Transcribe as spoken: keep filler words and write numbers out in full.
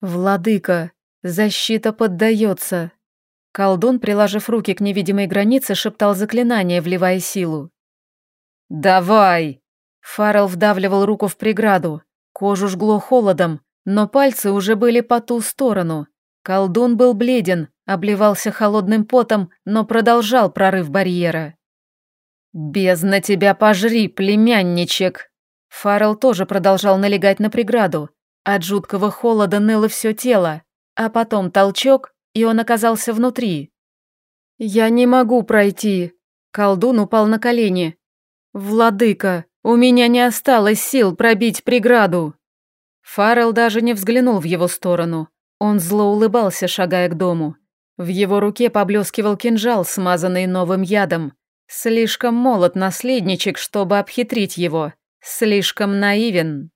«Владыка, защита поддается!» Колдун, приложив руки к невидимой границе, шептал заклинание, вливая силу. «Давай!» Фаррелл вдавливал руку в преграду. Кожу жгло холодом, но пальцы уже были по ту сторону. Колдун был бледен, обливался холодным потом, но продолжал прорыв барьера. «Бездна тебя пожри, племянничек!» Фаррелл тоже продолжал налегать на преграду. От жуткого холода ныло все тело, а потом толчок, и он оказался внутри. «Я не могу пройти!» Колдун упал на колени. «Владыка, у меня не осталось сил пробить преграду!» Фаррелл даже не взглянул в его сторону. Он зло улыбался, шагая к дому. В его руке поблескивал кинжал, смазанный новым ядом. Слишком молод наследничек, чтобы обхитрить его. Слишком наивен.